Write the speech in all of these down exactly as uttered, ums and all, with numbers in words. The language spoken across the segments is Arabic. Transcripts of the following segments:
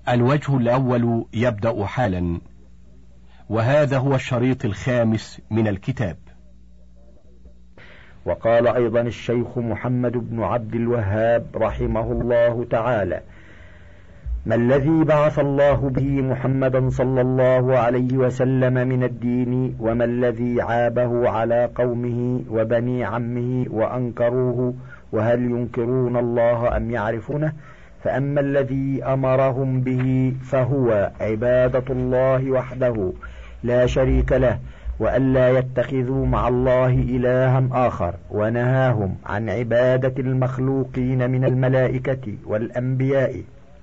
الوجه الأول يبدأ حالا، وهذا هو الشريط الخامس من الكتاب. وقال أيضا الشيخ محمد بن عبد الوهاب رحمه الله تعالى: ما الذي بعث الله به محمدا صلى الله عليه وسلم من الدين، وما الذي عابه على قومه وبني عمه وأنكروه، وهل ينكرون الله أم يعرفونه؟ فأما الذي أمرهم به فهو عبادة الله وحده لا شريك له، وألا يتخذوا مع الله إلها آخر، ونهاهم عن عبادة المخلوقين من الملائكة والأنبياء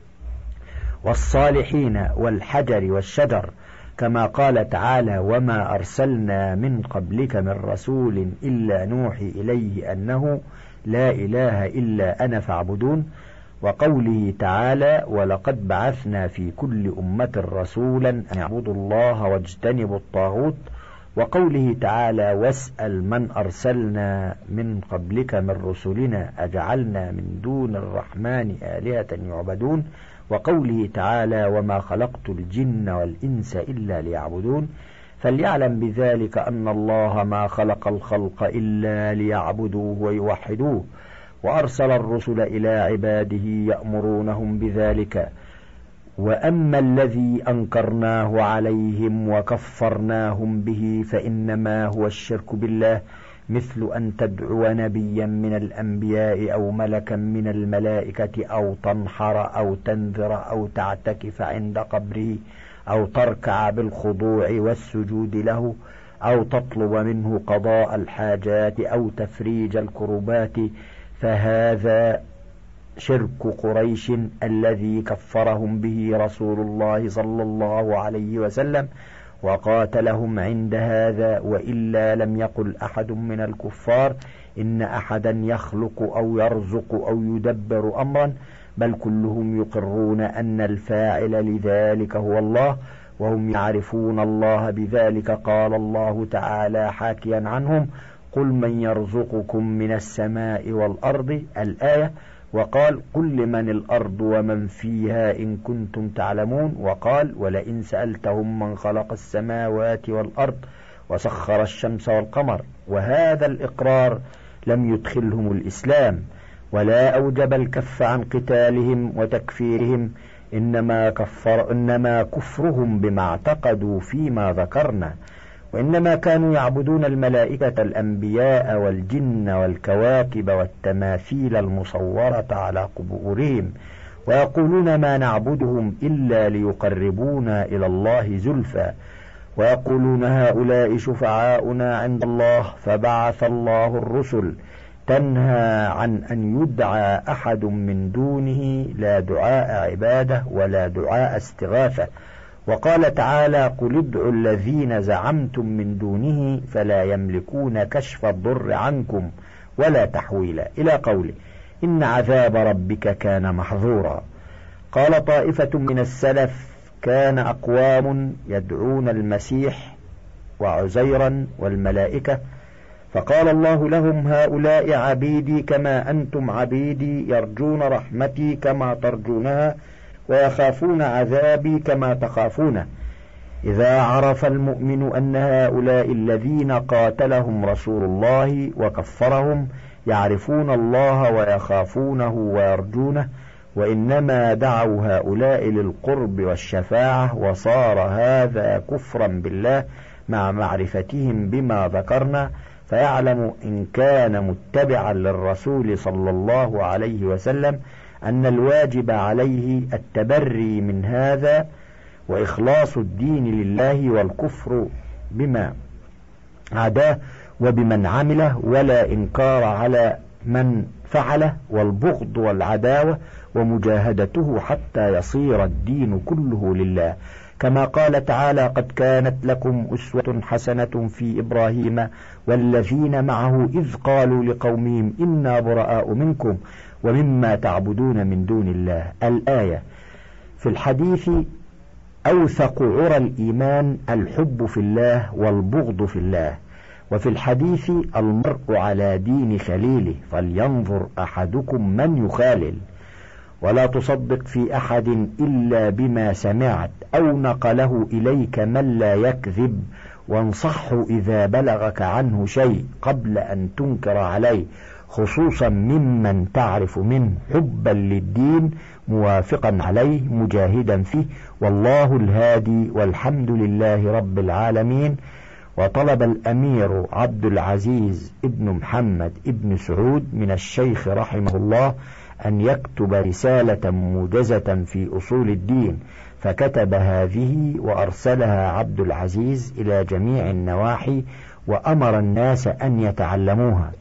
والصالحين والحجر والشجر، كما قال تعالى: وما أرسلنا من قبلك من رسول إلا نوحي إليه أنه لا إله إلا أنا فاعبدون، وقوله تعالى: ولقد بعثنا في كل أمة رسولا أن يعبدوا الله واجتنبوا الطاغوت، وقوله تعالى: واسأل من أرسلنا من قبلك من رسلنا أجعلنا من دون الرحمن آلهة يعبدون، وقوله تعالى: وما خلقت الجن والإنس إلا ليعبدون. فليعلم بذلك أن الله ما خلق الخلق إلا ليعبدوه ويوحدوه، وأرسل الرسل إلى عباده يأمرونهم بذلك. وأما الذي أنكرناه عليهم وكفرناهم به فإنما هو الشرك بالله، مثل أن تدعو نبيا من الأنبياء أو ملكا من الملائكة، أو تنحر أو تنذر أو تعتكف عند قبره، أو تركع بالخضوع والسجود له، أو تطلب منه قضاء الحاجات أو تفريج الكربات، فهذا شرك قريش الذي كفرهم به رسول الله صلى الله عليه وسلم وقاتلهم عند هذا. وإلا لم يقل أحد من الكفار إن أحدا يخلق أو يرزق أو يدبر أمرا، بل كلهم يقرون أن الفاعل لذلك هو الله، وهم يعرفون الله بذلك. قال الله تعالى حاكيا عنهم: قل من يرزقكم من السماء والأرض، الآية. وقال: قل لمن الأرض ومن فيها إن كنتم تعلمون. وقال: ولئن سألتهم من خلق السماوات والأرض وسخر الشمس والقمر. وهذا الإقرار لم يدخلهم الإسلام ولا أوجب الكف عن قتالهم وتكفيرهم، إنما, كفر إنما كفرهم بما اعتقدوا فيما ذكرنا، وإنما كانوا يعبدون الملائكة الأنبياء والجن والكواكب والتماثيل المصورة على قبورهم، ويقولون ما نعبدهم إلا ليقربونا إلى الله زلفى، ويقولون هؤلاء شفعاؤنا عند الله، فبعث الله الرسل تنهى عن أن يدعى أحد من دونه، لا دعاء عبادة ولا دعاء استغاثة. وقال تعالى: قل ادعوا الذين زعمتم من دونه فلا يملكون كشف الضر عنكم ولا تحويلا، إلى قوله: إن عذاب ربك كان محظورا. قال طائفة من السلف: كان أقوام يدعون المسيح وعزيرا والملائكة، فقال الله لهم: هؤلاء عبيدي كما أنتم عبيدي، يرجون رحمتي كما ترجونها، ويخافون عذابي كما تخافونه. إذا عرف المؤمن أن هؤلاء الذين قاتلهم رسول الله وكفرهم يعرفون الله ويخافونه ويرجونه، وإنما دعوا هؤلاء للقرب والشفاعة، وصار هذا كفرا بالله مع معرفتهم بما ذكرنا، فيعلم إن كان متبعا للرسول صلى الله عليه وسلم أن الواجب عليه التبري من هذا وإخلاص الدين لله، والكفر بما عداه وبمن عمله، ولا إنكار على من فعله، والبغض والعداوة ومجاهدته حتى يصير الدين كله لله، كما قال تعالى: قد كانت لكم أسوة حسنة في إبراهيم والذين معه إذ قالوا لقومهم إنا براء منكم ومما تعبدون من دون الله، الآية. في الحديث: أوثق عرى الإيمان الحب في الله والبغض في الله. وفي الحديث: المرء على دين خليله فلينظر أحدكم من يخالل. ولا تصدق في أحد إلا بما سمعت أو نقله إليك من لا يكذب، وانصحه إذا بلغك عنه شيء قبل أن تنكر عليه، خصوصا ممن تعرف منه حبا للدين موافقا عليه مجاهدا فيه، والله الهادي والحمد لله رب العالمين. وطلب الأمير عبد العزيز ابن محمد ابن سعود من الشيخ رحمه الله أن يكتب رسالة موجزة في أصول الدين، فكتب هذه وأرسلها عبد العزيز إلى جميع النواحي وأمر الناس أن يتعلموها.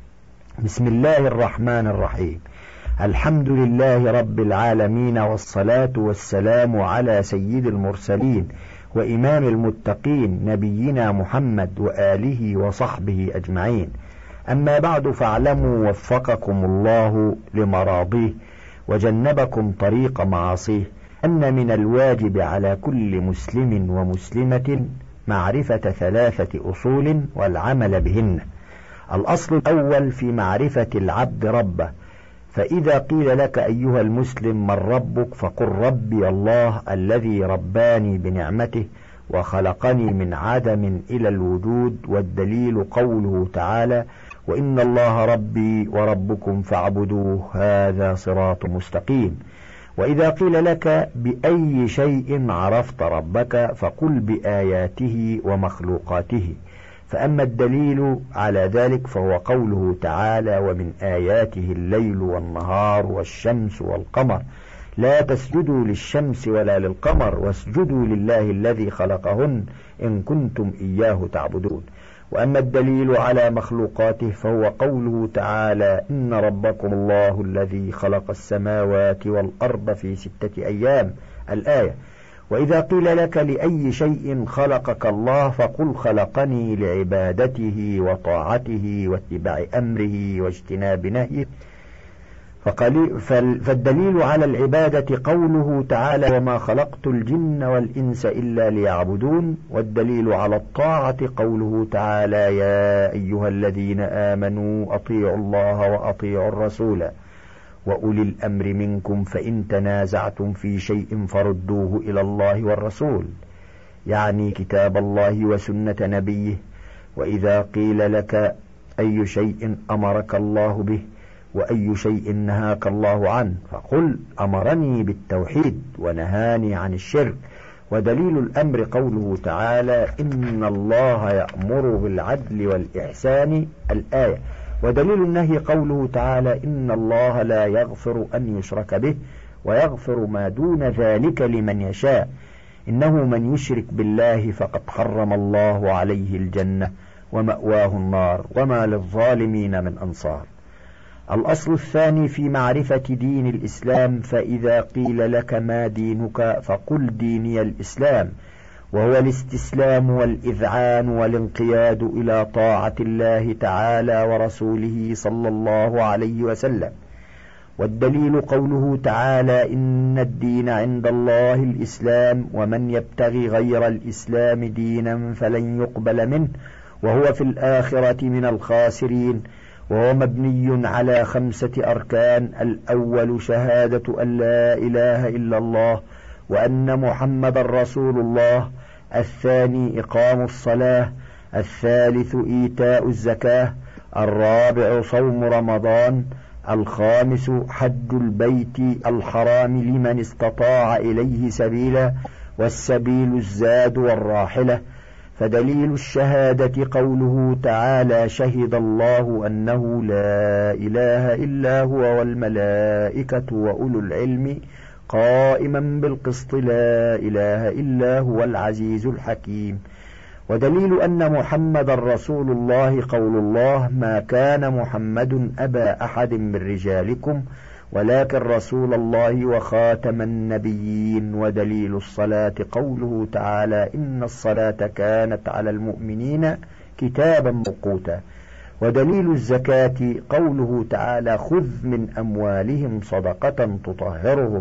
بسم الله الرحمن الرحيم. الحمد لله رب العالمين، والصلاة والسلام على سيد المرسلين وإمام المتقين نبينا محمد وآله وصحبه أجمعين. أما بعد، فاعلموا وفقكم الله لمراضيه وجنبكم طريق معاصيه أن من الواجب على كل مسلم ومسلمة معرفة ثلاثة أصول والعمل بهن. الأصل الأول في معرفة العبد ربه، فإذا قيل لك أيها المسلم من ربك فقل ربي الله الذي رباني بنعمته وخلقني من عدم إلى الوجود، والدليل قوله تعالى وإن الله ربي وربكم فاعبدوه هذا صراط مستقيم. وإذا قيل لك بأي شيء عرفت ربك فقل بآياته ومخلوقاته، فأما الدليل على ذلك فهو قوله تعالى ومن آياته الليل والنهار والشمس والقمر لا تسجدوا للشمس ولا للقمر واسجدوا لله الذي خلقهن إن كنتم إياه تعبدون. وأما الدليل على مخلوقاته فهو قوله تعالى إن ربكم الله الذي خلق السماوات والأرض في ستة أيام الآية. وإذا قيل لك لأي شيء خلقك الله فقل خلقني لعبادته وطاعته واتباع أمره واجتناب نهيه، فالدليل على العبادة قوله تعالى وما خلقت الجن والإنس إلا ليعبدون. والدليل على الطاعة قوله تعالى يا أيها الذين آمنوا أطيعوا الله وأطيعوا الرسول وأولي الأمر منكم فإن تنازعتم في شيء فردوه إلى الله والرسول، يعني كتاب الله وسنة نبيه. وإذا قيل لك أي شيء أمرك الله به وأي شيء نهاك الله عنه فقل أمرني بالتوحيد ونهاني عن الشرك. ودليل الأمر قوله تعالى إن الله يأمر بالعدل والإحسان الآية. ودليل النهي قوله تعالى إن الله لا يغفر أن يشرك به ويغفر ما دون ذلك لمن يشاء، إنه من يشرك بالله فقد حرم الله عليه الجنة ومأواه النار وما للظالمين من أنصار. الأصل الثاني في معرفة دين الإسلام، فإذا قيل لك ما دينك فقل ديني الإسلام، وهو الاستسلام والإذعان والانقياد إلى طاعة الله تعالى ورسوله صلى الله عليه وسلم. والدليل قوله تعالى إن الدين عند الله الإسلام ومن يبتغي غير الإسلام دينا فلن يقبل منه وهو في الآخرة من الخاسرين. وهو مبني على خمسة أركان: الأول شهادة أن لا إله إلا الله وأن محمد رسول الله، الثاني إقام الصلاة، الثالث إيتاء الزكاة، الرابع صوم رمضان، الخامس حج البيت الحرام لمن استطاع إليه سبيلا، والسبيل الزاد والراحلة. فدليل الشهادة قوله تعالى شهد الله أنه لا إله إلا هو والملائكة وأولو العلم قائما بالقسط لا إله إلا هو العزيز الحكيم. ودليل أن محمد رسول الله قول الله ما كان محمد أبا أحد من رجالكم ولكن رسول الله وخاتم النبيين. ودليل الصلاة قوله تعالى إن الصلاة كانت على المؤمنين كتابا موقوتا. ودليل الزكاة قوله تعالى خذ من أموالهم صدقة تطهرهم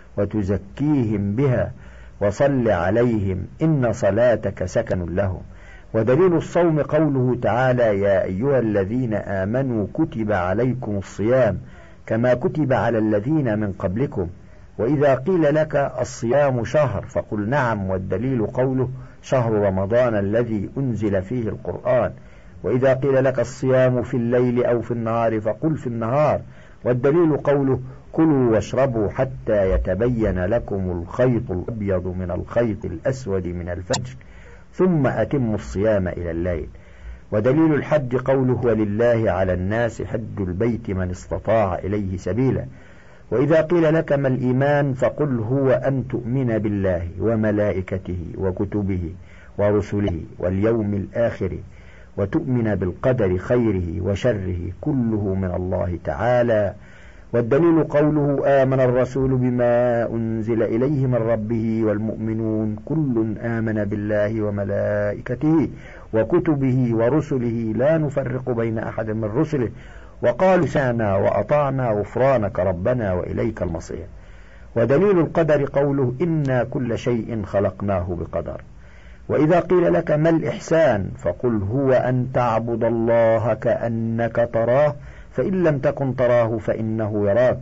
وتزكيهم بها وصل عليهم إن صلاتك سكن لهم. ودليل الصوم قوله تعالى يا أيها الذين آمنوا كتب عليكم الصيام كما كتب على الذين من قبلكم. وإذا قيل لك الصيام شهر فقل نعم، والدليل قوله شهر رمضان الذي أنزل فيه القرآن. وإذا قيل لك الصيام في الليل أو في النهار فقل في النهار، والدليل قوله كلوا واشربوا حتى يتبين لكم الخيط الأبيض من الخيط الأسود من الفجر ثم أتموا الصيام إلى الليل. ودليل الحج قوله ولله على الناس حج البيت من استطاع إليه سبيلا. وإذا قيل لك ما الإيمان فقل هو أن تؤمن بالله وملائكته وكتبه ورسله واليوم الآخر وتؤمن بالقدر خيره وشره كله من الله تعالى. والدليل قوله آمن الرسول بما أنزل إليه من ربه والمؤمنون كل آمن بالله وملائكته وكتبه ورسله لا نفرق بين أحد من رسله وقالوا سمعنا وأطعنا غفرانك ربنا وإليك المصير. ودليل القدر قوله إنا كل شيء خلقناه بقدر. وإذا قيل لك ما الإحسان فقل هو أن تعبد الله كأنك تراه فإن لم تكن تراه فإنه يراك.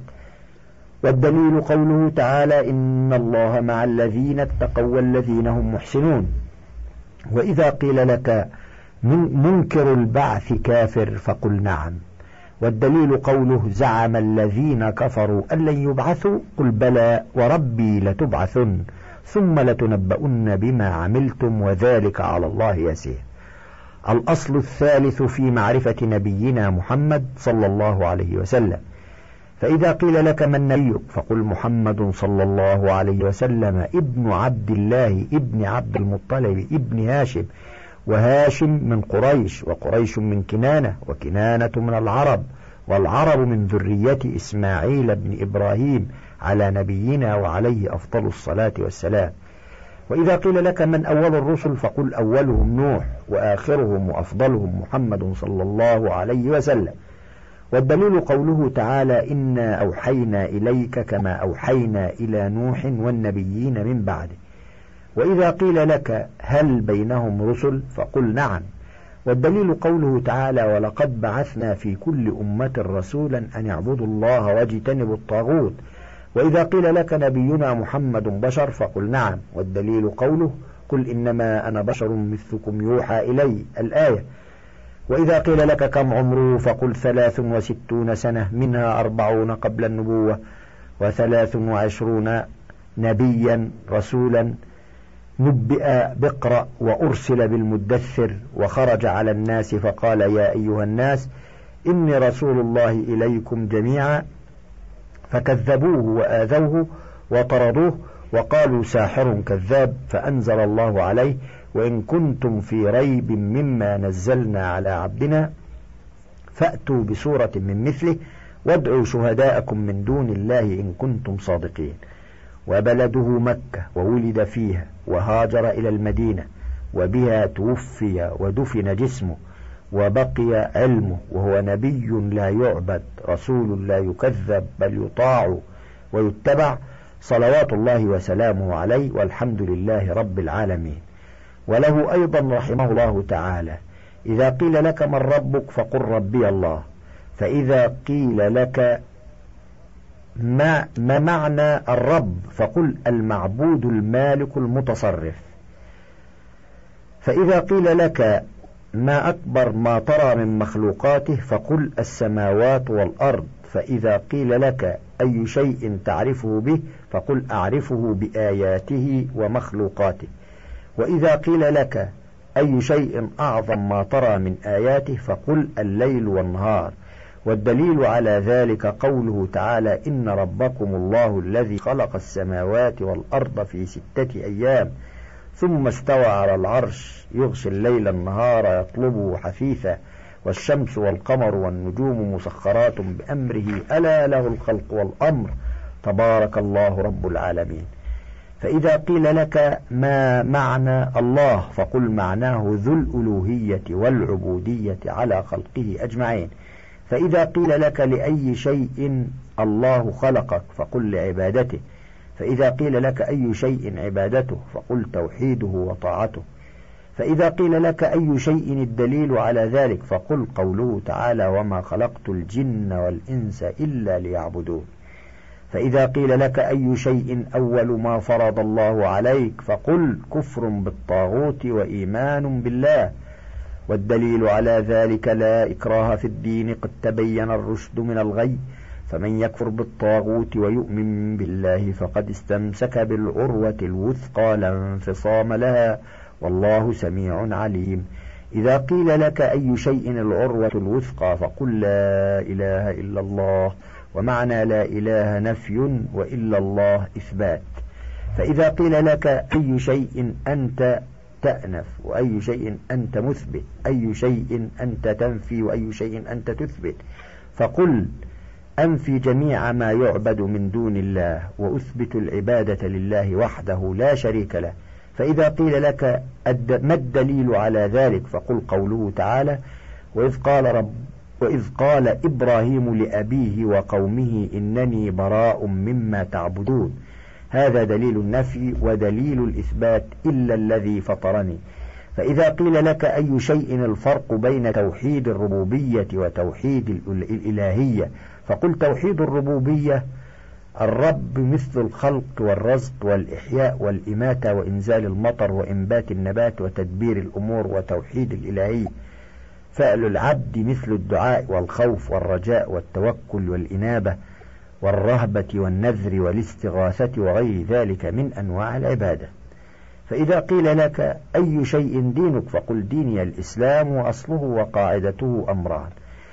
والدليل قوله تعالى إن الله مع الذين اتقوا والذين هم محسنون. وإذا قيل لك من منكر البعث كافر فقل نعم، والدليل قوله زعم الذين كفروا أن لن يبعثوا قل بلى وربي لتبعثن ثم لتنبؤن بما عملتم وذلك على الله يسير. الأصل الثالث في معرفة نبينا محمد صلى الله عليه وسلم. فإذا قيل لك من نبيك فقل محمد صلى الله عليه وسلم ابن عبد الله ابن عبد المطلب ابن هاشم، وهاشم من قريش، وقريش من كنانة، وكنانة من العرب، والعرب من ذرية إسماعيل بن إبراهيم على نبينا وعليه أفضل الصلاة والسلام. وإذا قيل لك من أول الرسل فقل أولهم نوح وآخرهم وأفضلهم محمد صلى الله عليه وسلم. والدليل قوله تعالى إنا أوحينا إليك كما أوحينا إلى نوح والنبيين من بعده. وإذا قيل لك هل بينهم رسل فقل نعم، والدليل قوله تعالى ولقد بعثنا في كل أمة رسولا أن يعبدوا الله واجتنبوا الطاغوت. وإذا قيل لك نبينا محمد بشر فقل نعم، والدليل قوله قل إنما أنا بشر مثلكم يوحى إلي الآية. وإذا قيل لك كم عمره فقل ثلاث وستون سنة منها أربعون قبل النبوة وثلاث وعشرون نبيا رسولا نبئ بقرأ وأرسل بالمدثر وخرج على الناس فقال يا أيها الناس إني رسول الله إليكم جميعا فكذبوه وآذوه وطردوه وقالوا ساحر كذاب فأنزل الله عليه وإن كنتم في ريب مما نزلنا على عبدنا فأتوا بسورة من مثله وادعوا شهداءكم من دون الله إن كنتم صادقين. وبلده مكة وولد فيها وهاجر إلى المدينة وبها توفي ودفن جسمه وبقي علمه وهو نبي لا يعبد رسول لا يكذب بل يطاع ويتبع صلوات الله وسلامه عليه والحمد لله رب العالمين. وله أيضا رحمه الله تعالى إذا قيل لك من ربك فقل ربي الله. فإذا قيل لك ما, ما معنى الرب فقل المعبود المالك المتصرف. فإذا قيل لك ما أكبر ما ترى من مخلوقاته فقل السماوات والأرض. فإذا قيل لك أي شيء تعرفه به فقل أعرفه بآياته ومخلوقاته. وإذا قيل لك أي شيء أعظم ما ترى من آياته فقل الليل والنهار. والدليل على ذلك قوله تعالى إن ربكم الله الذي خلق السماوات والأرض في ستة أيام ثم استوى على العرش يغشي الليل النهار يطلبه حثيثا والشمس والقمر والنجوم مسخرات بأمره ألا له الخلق والأمر تبارك الله رب العالمين. فإذا قيل لك ما معنى الله فقل معناه ذو الألوهية والعبودية على خلقه أجمعين. فإذا قيل لك لأي شيء الله خلقك فقل لعبادته. فإذا قيل لك أي شيء عبادته فقل توحيده وطاعته. فإذا قيل لك أي شيء الدليل على ذلك فقل قوله تعالى وما خلقت الجن والإنس إلا ليعبدون. فإذا قيل لك أي شيء أول ما فرض الله عليك فقل كفر بالطاغوت وإيمان بالله، والدليل على ذلك لا إكراه في الدين قد تبين الرشد من الغي، فمن يكفر بالطاغوت ويؤمن بالله فقد استمسك بالعروة الوثقى لا انفصام لها والله سميع عليم. إذا قيل لك أي شيء العروة الوثقى فقل لا إله إلا الله، ومعنى لا إله نفي وإلا الله إثبات. فإذا قيل لك أي شيء أنت تأنف وأي شيء أنت مثبت، أي شيء أنت تنفي وأي شيء أنت تثبت، فقل أنفي جميع ما يعبد من دون الله وأثبت العبادة لله وحده لا شريك له. فإذا قيل لك ما الدليل على ذلك فقل قوله تعالى وإذ قال رب وإذ قال إبراهيم لأبيه وقومه إنني براء مما تعبدون، هذا دليل النفي ودليل الإثبات إلا الذي فطرني. فإذا قيل لك أي شيء الفرق بين توحيد الربوبية وتوحيد الإلهية فقل توحيد الربوبية الرب مثل الخلق والرزق والإحياء والإماتة وإنزال المطر وإنبات النبات وتدبير الأمور، وتوحيد الإلهية فعل العبد مثل الدعاء والخوف والرجاء والتوكل والإنابة والرهبة والنذر والاستغاثة وغير ذلك من أنواع العبادة. فإذا قيل لك أي شيء دينك فقل ديني الإسلام وأصله وقاعدته أمران: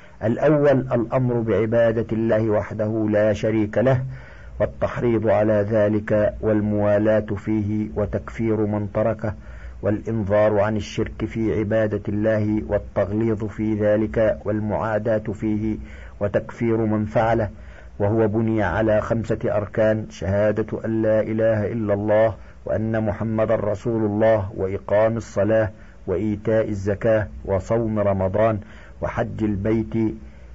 الأول الأمر بعبادة الله وحده لا شريك له والتحريض على ذلك والموالاة فيه وتكفير من تركه والإنذار عن الشرك في عبادة الله والتغليظ في ذلك والمعاداة فيه وتكفير من فعله، وهو بني على خمسة أركان: شهادة أن لا إله إلا الله وأن محمد رسول الله وإقام الصلاة وإيتاء الزكاة وصوم رمضان وحج البيت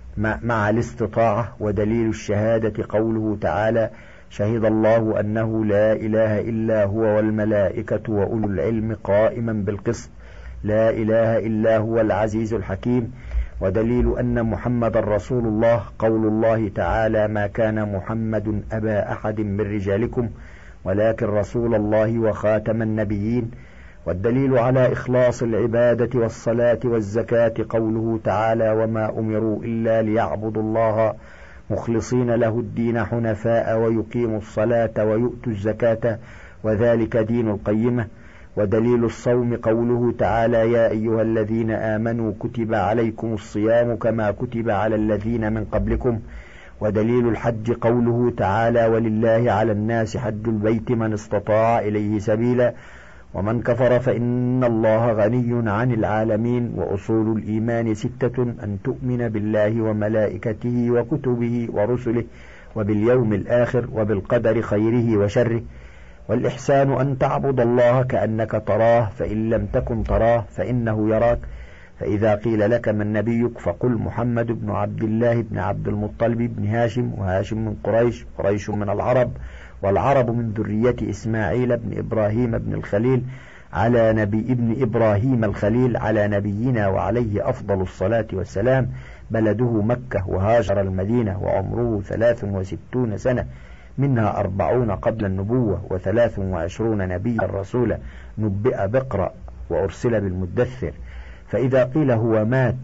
مع الاستطاعة. ودليل الشهادة قوله تعالى: شهد الله أنه لا إله إلا هو والملائكة وأولو العلم قائما بالقسط، لا إله إلا هو العزيز الحكيم. ودليل أن محمد رسول الله قول الله تعالى: ما كان محمد أبا أحد من رجالكم ولكن رسول الله وخاتم النبيين. والدليل على إخلاص العبادة والصلاة والزكاة قوله تعالى: وما أمروا إلا ليعبدوا الله مخلصين له الدين حنفاء ويقيموا الصلاة ويؤتوا الزكاة وذلك دين القيمة. ودليل الصوم قوله تعالى: يا أيها الذين آمنوا كتب عليكم الصيام كما كتب على الذين من قبلكم. ودليل الحج قوله تعالى: ولله على الناس حج البيت من استطاع إليه سبيلا ومن كفر فإن الله غني عن العالمين. وأصول الإيمان ستة: أن تؤمن بالله وملائكته وكتبه ورسله وباليوم الآخر وبالقدر خيره وشره. والإحسان أن تعبد الله كأنك تراه فإن لم تكن تراه فإنه يراك. فإذا قيل لك من نبيك فقل محمد بن عبد الله بن عبد المطلب بن هاشم، وهاشم من قريش، قريش من العرب، والعرب من ذرية إسماعيل بن إبراهيم بن الخليل على نبي ابن إبراهيم الخليل على نبينا وعليه أفضل الصلاة والسلام. بلده مكة وهاجر المدينة وعمره ثلاث وستون سنة، منها أربعون قبل النبوة وثلاث وعشرون نبيا رسولا، نبئ بقرأ وأرسل بالمدثر. فإذا قيل هو مات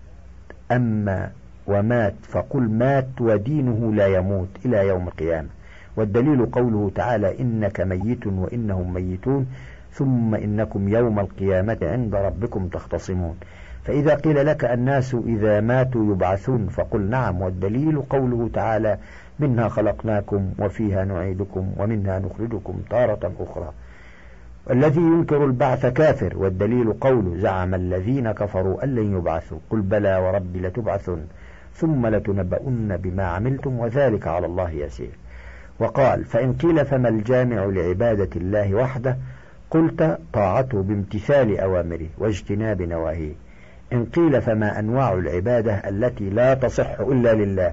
أما ومات فقل مات ودينه لا يموت إلى يوم القيامة. والدليل قوله تعالى: إنك ميت وإنهم ميتون ثم إنكم يوم القيامة عند ربكم تختصمون. فإذا قيل لك الناس إذا ماتوا يبعثون فقل نعم. والدليل قوله تعالى: منها خلقناكم وفيها نعيدكم ومنها نخرجكم تارة أخرى. والذي ينكر البعث كافر. والدليل قوله: زعم الذين كفروا أن لن يبعثوا قل بلى وربي لتبعثن ثم لتنبؤن بما عملتم وذلك على الله يسير. وقال: فإن قيل فما الجامع لعبادة الله وحده قلت: طاعته بامتثال أوامره واجتناب نواهيه. إن قيل فما أنواع العبادة التي لا تصح إلا لله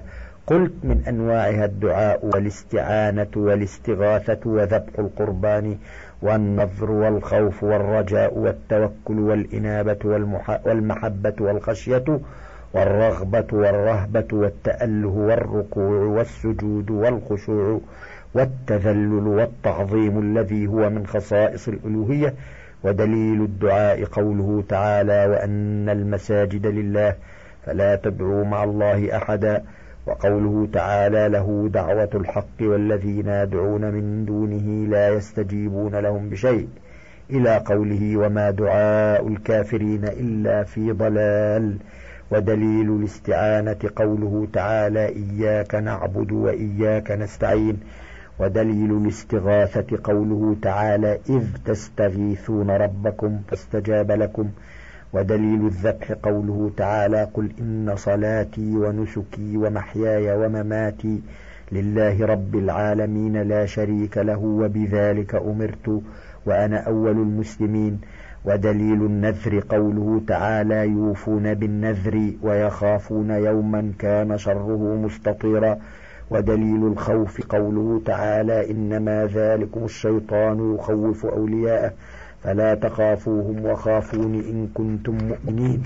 قلت من أنواعها الدعاء والاستعانة والاستغاثة وذبح القربان والنذر والخوف والرجاء والتوكل والإنابة والمحبة والخشية والرغبة والرهبة والتأله والركوع والسجود والخشوع والتذلل والتعظيم الذي هو من خصائص الألوهية. ودليل الدعاء قوله تعالى: وأن المساجد لله فلا تدعوا مع الله أحدا، وقوله تعالى: له دعوة الحق والذين يدعون من دونه لا يستجيبون لهم بشيء، إلى قوله: وما دعاء الكافرين إلا في ضلال. ودليل الاستعانة قوله تعالى: إياك نعبد وإياك نستعين. ودليل الاستغاثة قوله تعالى: إذ تستغيثون ربكم فاستجاب لكم. ودليل الذبح قوله تعالى: قل إن صلاتي ونسكي ومحياي ومماتي لله رب العالمين لا شريك له وبذلك أمرت وأنا أول المسلمين. ودليل النذر قوله تعالى: يوفون بالنذر ويخافون يوما كان شره مستطيرا. ودليل الخوف قوله تعالى: إنما ذلكم الشيطان يخوف أولياءه فلا تخافوهم وخافون إن كنتم مؤمنين.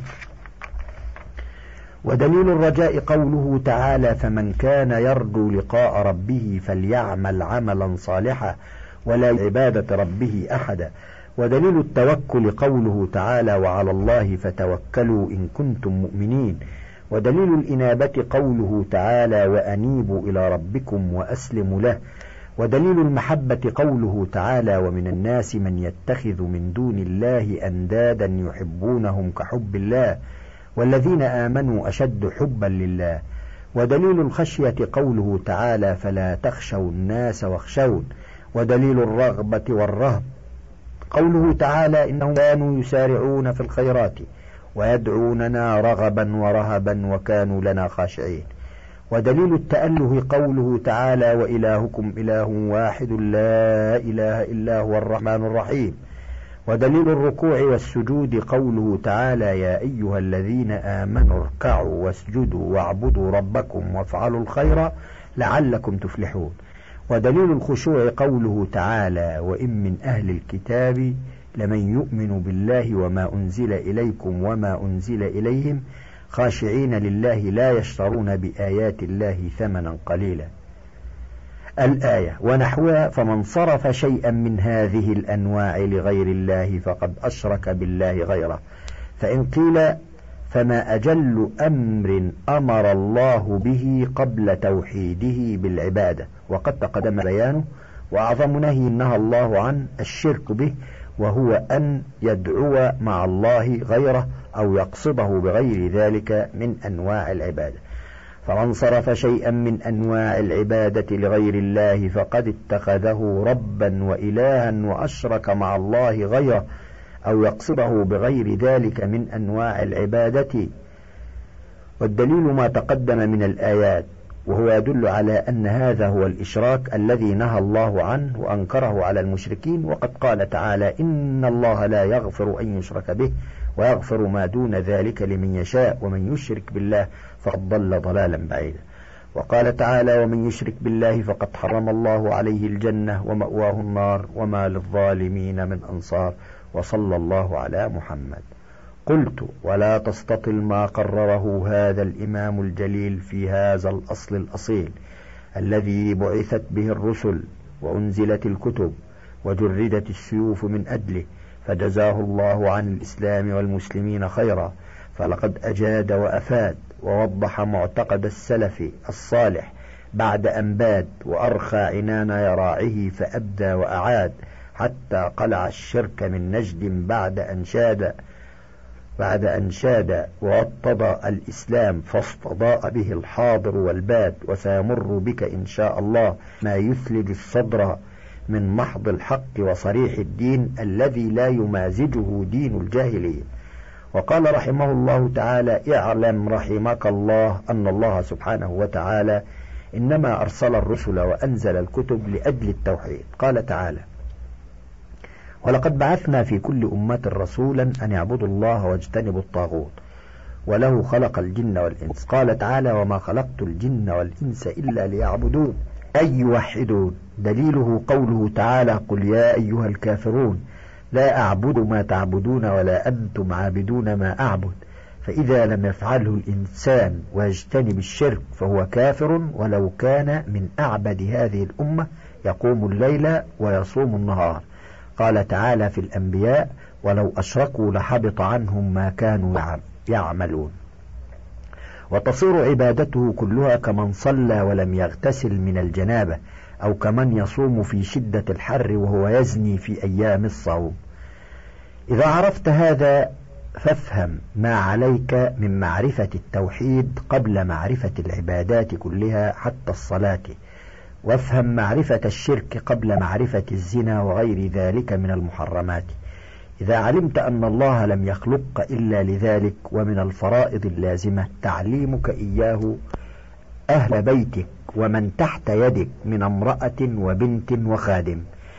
ودليل الرجاء قوله تعالى: فمن كان يرجو لقاء ربه فليعمل عملا صالحا ولا عبادة ربه أحدا. ودليل التوكل قوله تعالى: وعلى الله فتوكلوا إن كنتم مؤمنين. ودليل الإنابة قوله تعالى: وأنيبوا إلى ربكم وأسلموا له. ودليل المحبة قوله تعالى: ومن الناس من يتخذ من دون الله أندادا يحبونهم كحب الله والذين آمنوا أشد حبا لله. ودليل الخشية قوله تعالى: فلا تخشوا الناس واخشون. ودليل الرغبة والرهب قوله تعالى: إنهم كانوا يسارعون في الخيرات ويدعوننا رغبا ورهبا وكانوا لنا خاشعين. ودليل التأله قوله تعالى: وإلهكم إله واحد لا إله إلا هو الرحمن الرحيم. ودليل الركوع والسجود قوله تعالى: يا أيها الذين آمنوا اركعوا واسجدوا واعبدوا ربكم وافعلوا الخير لعلكم تفلحون. ودليل الخشوع قوله تعالى: وإن من أهل الكتاب لمن يؤمن بالله وما أنزل إليكم وما أنزل إليهم خاشعين لله لا يشترون بآيات الله ثمنا قليلا. الآية ونحوها: فمن صرف شيئا من هذه الأنواع لغير الله فقد أشرك بالله غيره. فإن قيل: فما أجل أمر أمر الله به قبل توحيده بالعبادة وقد تقدم بيانه، وأعظم نهي نهى الله عن الشرك به، وهو أن يدعو مع الله غيره أو يقصده بغير ذلك من أنواع العبادة. فمن صرف شيئا من أنواع العبادة لغير الله فقد اتخذه ربا وإلها وأشرك مع الله غيره أو يقصده بغير ذلك من أنواع العبادة. والدليل ما تقدم من الآيات، وهو يدل على أن هذا هو الإشراك الذي نهى الله عنه وأنكره على المشركين. وقد قال تعالى: إن الله لا يغفر أن يشرك به ويغفر ما دون ذلك لمن يشاء ومن يشرك بالله فقد ضل ضلالا بعيدا. وقال تعالى: ومن يشرك بالله فقد حرم الله عليه الجنة ومأواه النار وما للظالمين من أنصار. وصلى الله على محمد. قلت: ولا تستطل ما قرره هذا الإمام الجليل في هذا الأصل الأصيل الذي بعثت به الرسل وأنزلت الكتب وجردت السيوف من أجله، فجزاه الله عن الإسلام والمسلمين خيرا، فلقد أجاد وأفاد ووضح معتقد السلف الصالح بعد أن باد، وأرخى عنان يراعه فأبدى وأعاد، حتى قلع الشرك من نجد بعد أن شاد بعد أن شاد ووطد الإسلام فاستضاء به الحاضر والباد. وسيمر بك إن شاء الله ما يثلج الصدر من محض الحق وصريح الدين الذي لا يمازجه دين الجاهلية. وقال رحمه الله تعالى: اعلم رحمك الله أن الله سبحانه وتعالى إنما أرسل الرسل وأنزل الكتب لأجل التوحيد. قال تعالى: ولقد بعثنا في كل أمة رسولا أن يعبدوا الله واجتنبوا الطاغوت. وله خلق الجن والإنس. قال تعالى وما خلقت الجن والإنس إلا ليعبدون أي يوحدون. دليله قوله تعالى قل يا أيها الكافرون لا أعبد ما تعبدون ولا أنتم عابدون ما أعبد. فإذا لم يفعله الإنسان ويجتنب الشرك فهو كافر ولو كان من أعبد هذه الأمة يقوم الليل ويصوم النهار. قال تعالى في الأنبياء ولو أشركوا لحبط عنهم ما كانوا يعملون. وتصير عبادته كلها كمن صلى ولم يغتسل من الجنابة، أو كمن يصوم في شدة الحر وهو يزني في أيام الصوم. إذا عرفت هذا فافهم ما عليك من معرفة التوحيد قبل معرفة العبادات كلها حتى الصلاة، وافهم معرفة الشرك قبل معرفة الزنا وغير ذلك من المحرمات. إذا علمت أن الله لم يخلقك إلا لذلك، ومن الفرائض اللازمة تعليمك إياه أهل بيتك ومن تحت يدك من امرأة وبنت وخادم.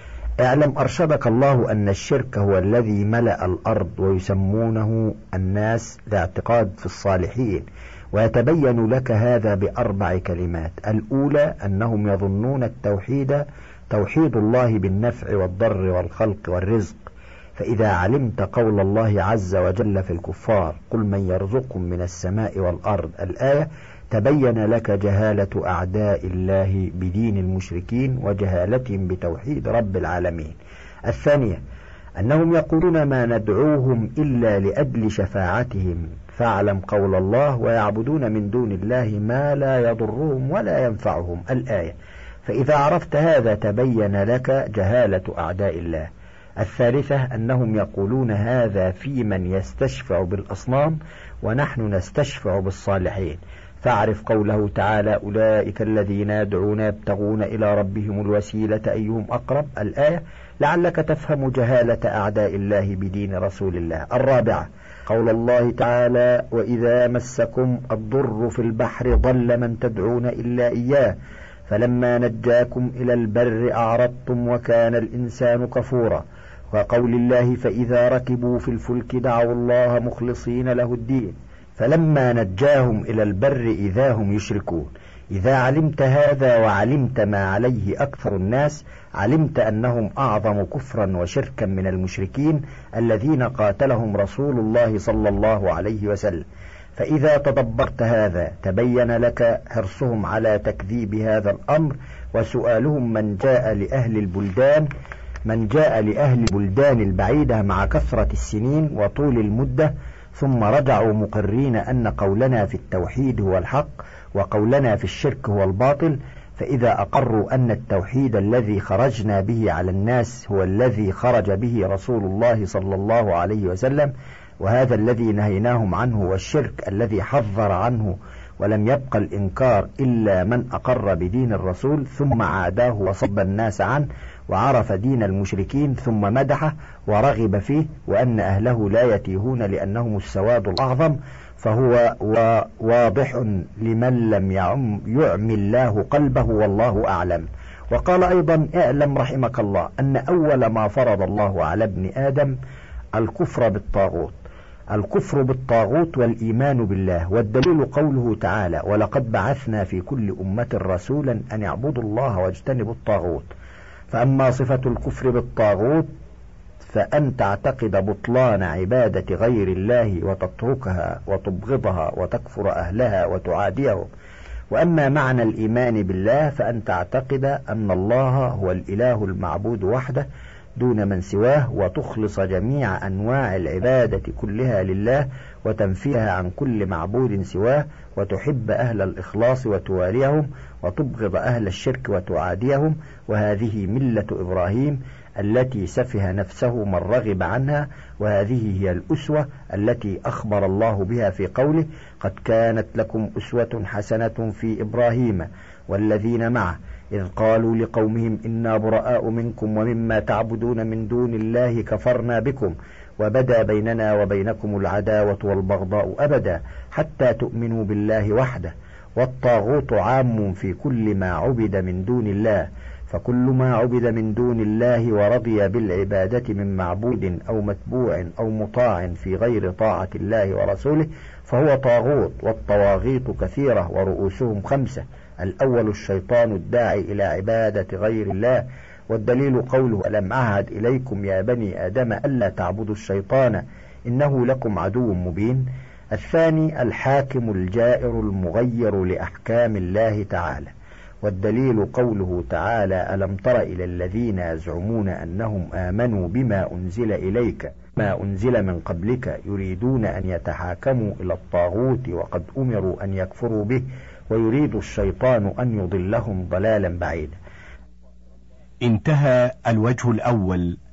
اعلم أرشدك الله أن الشرك هو الذي ملأ الأرض، ويسمونه الناس الاعتقاد في الصالحين، ويتبين لك هذا بأربع كلمات. الأولى أنهم يظنون التوحيد توحيد الله بالنفع والضر والخلق والرزق. فإذا علمت قول الله عز وجل في الكفار قل من يرزقكم من السماء والأرض الآية، تبين لك جهالة أعداء الله بدين المشركين وجهالتهم بتوحيد رب العالمين. الثانية أنهم يقولون ما ندعوهم إلا لأجل شفاعتهم، فاعلم قول الله ويعبدون من دون الله ما لا يضرهم ولا ينفعهم الآية. فإذا عرفت هذا تبين لك جهالة أعداء الله. الثالثة أنهم يقولون هذا في من يستشفع بالأصنام ونحن نستشفع بالصالحين، فاعرف قوله تعالى أولئك الذين يدعون يبتغون إلى ربهم الوسيلة أيهم أقرب الآية، لعلك تفهم جهالة أعداء الله بدين رسول الله. الرابعة قول الله تعالى وإذا مسكم الضر في البحر ضل من تدعون إلا إياه فلما نجاكم إلى البر أعرضتم وكان الإنسان كفورا. وقول الله فإذا ركبوا في الفلك دعوا الله مخلصين له الدين فلما نجاهم إلى البر إذا هم يشركون. إذا علمت هذا وعلمت ما عليه أكثر الناس علمت أنهم أعظم كفرا وشركا من المشركين الذين قاتلهم رسول الله صلى الله عليه وسلم. فإذا تدبرت هذا تبين لك حرصهم على تكذيب هذا الأمر وسؤالهم من جاء لأهل البلدان من جاء لأهل البلدان البعيدة مع كثرة السنين وطول المدة، ثم رجعوا مقرين أن قولنا في التوحيد هو الحق وقولنا في الشرك هو الباطل. فإذا أقروا أن التوحيد الذي خرجنا به على الناس هو الذي خرج به رسول الله صلى الله عليه وسلم، وهذا الذي نهيناهم عنه، والشرك الذي حذر عنه ولم يبقى الإنكار إلا من أقر بدين الرسول ثم عاداه وصب الناس عنه وعرف دين المشركين ثم مدحه ورغب فيه، وأن أهله لا يتيهون لأنهم السواد الأعظم، فهو واضح لمن لم يعم يعمي الله قلبه والله أعلم. وقال أيضا اعلم رحمك الله أن أول ما فرض الله على ابن آدم الكفر بالطاغوت الكفر بالطاغوت والإيمان بالله، والدليل قوله تعالى ولقد بعثنا في كل أمة رسولا أن يعبدوا الله واجتنبوا الطاغوت. فأما صفة الكفر بالطاغوت فأن تعتقد بطلان عبادة غير الله وتتركها وتبغضها وتكفر أهلها وتعاديهم. وأما معنى الإيمان بالله فأن تعتقد أن الله هو الإله المعبود وحده دون من سواه، وتخلص جميع أنواع العبادة كلها لله وتنفيها عن كل معبود سواه، وتحب أهل الإخلاص وتواليهم وتبغض أهل الشرك وتعاديهم. وهذه ملة إبراهيم التي سفه نفسه من رغب عنها، وهذه هي الأسوة التي أخبر الله بها في قوله قد كانت لكم أسوة حسنة في إبراهيم والذين معه إذ قالوا لقومهم إنا براء منكم ومما تعبدون من دون الله كفرنا بكم وبدا بيننا وبينكم العداوة والبغضاء أبدا حتى تؤمنوا بالله وحده. والطاغوت عام في كل ما عبد من دون الله، فكل ما عبد من دون الله ورضي بالعبادة من معبود أو متبوع أو مطاع في غير طاعة الله ورسوله فهو طاغوت، والطواغيت كثيرة ورؤوسهم خمسة: الأول الشيطان الداعي إلى عبادة غير الله، والدليل قوله: ألم أعهد إليكم يا بني آدم ألا تعبدوا الشيطان إنه لكم عدو مبين. الثاني الحاكم الجائر المغير لأحكام الله تعالى، والدليل قوله تعالى: ألم تر إلى الذين يزعمون أنهم آمنوا بما أنزل إليك ما أنزل من قبلك يريدون أن يتحاكموا إلى الطاغوت وقد أمروا أن يكفروا به ويريد الشيطان أن يضلهم ضلالا بعيدا. انتهى الوجه الأول